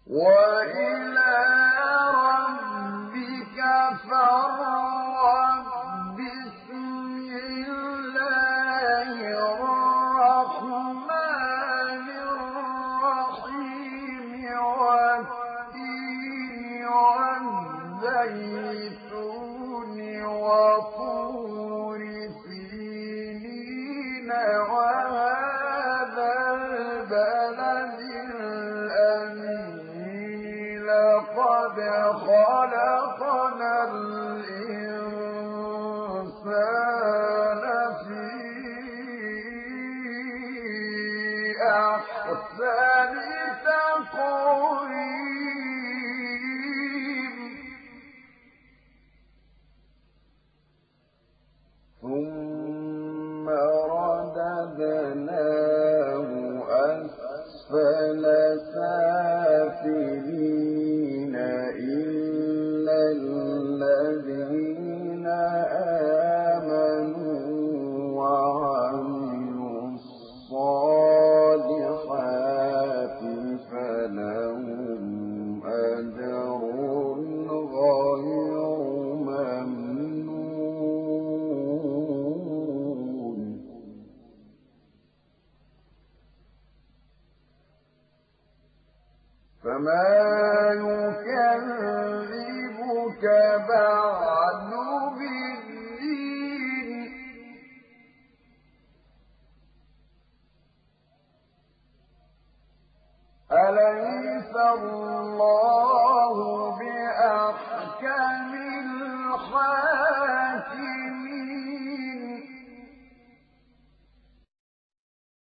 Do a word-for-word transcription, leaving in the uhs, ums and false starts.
وإلى ربك فارغب بسم الله الرحمن الرحيم والتين والزيتون وطور سينين وهذا البلد الأمين لقد خلقنا الإنسان في أحسن تقويم ثم رددناه أسفل سافلين إلا الذين آمنوا وعملوا الصالحات فلهم أجر غير ممنون فما يكذبك بعد بالدين أليس الله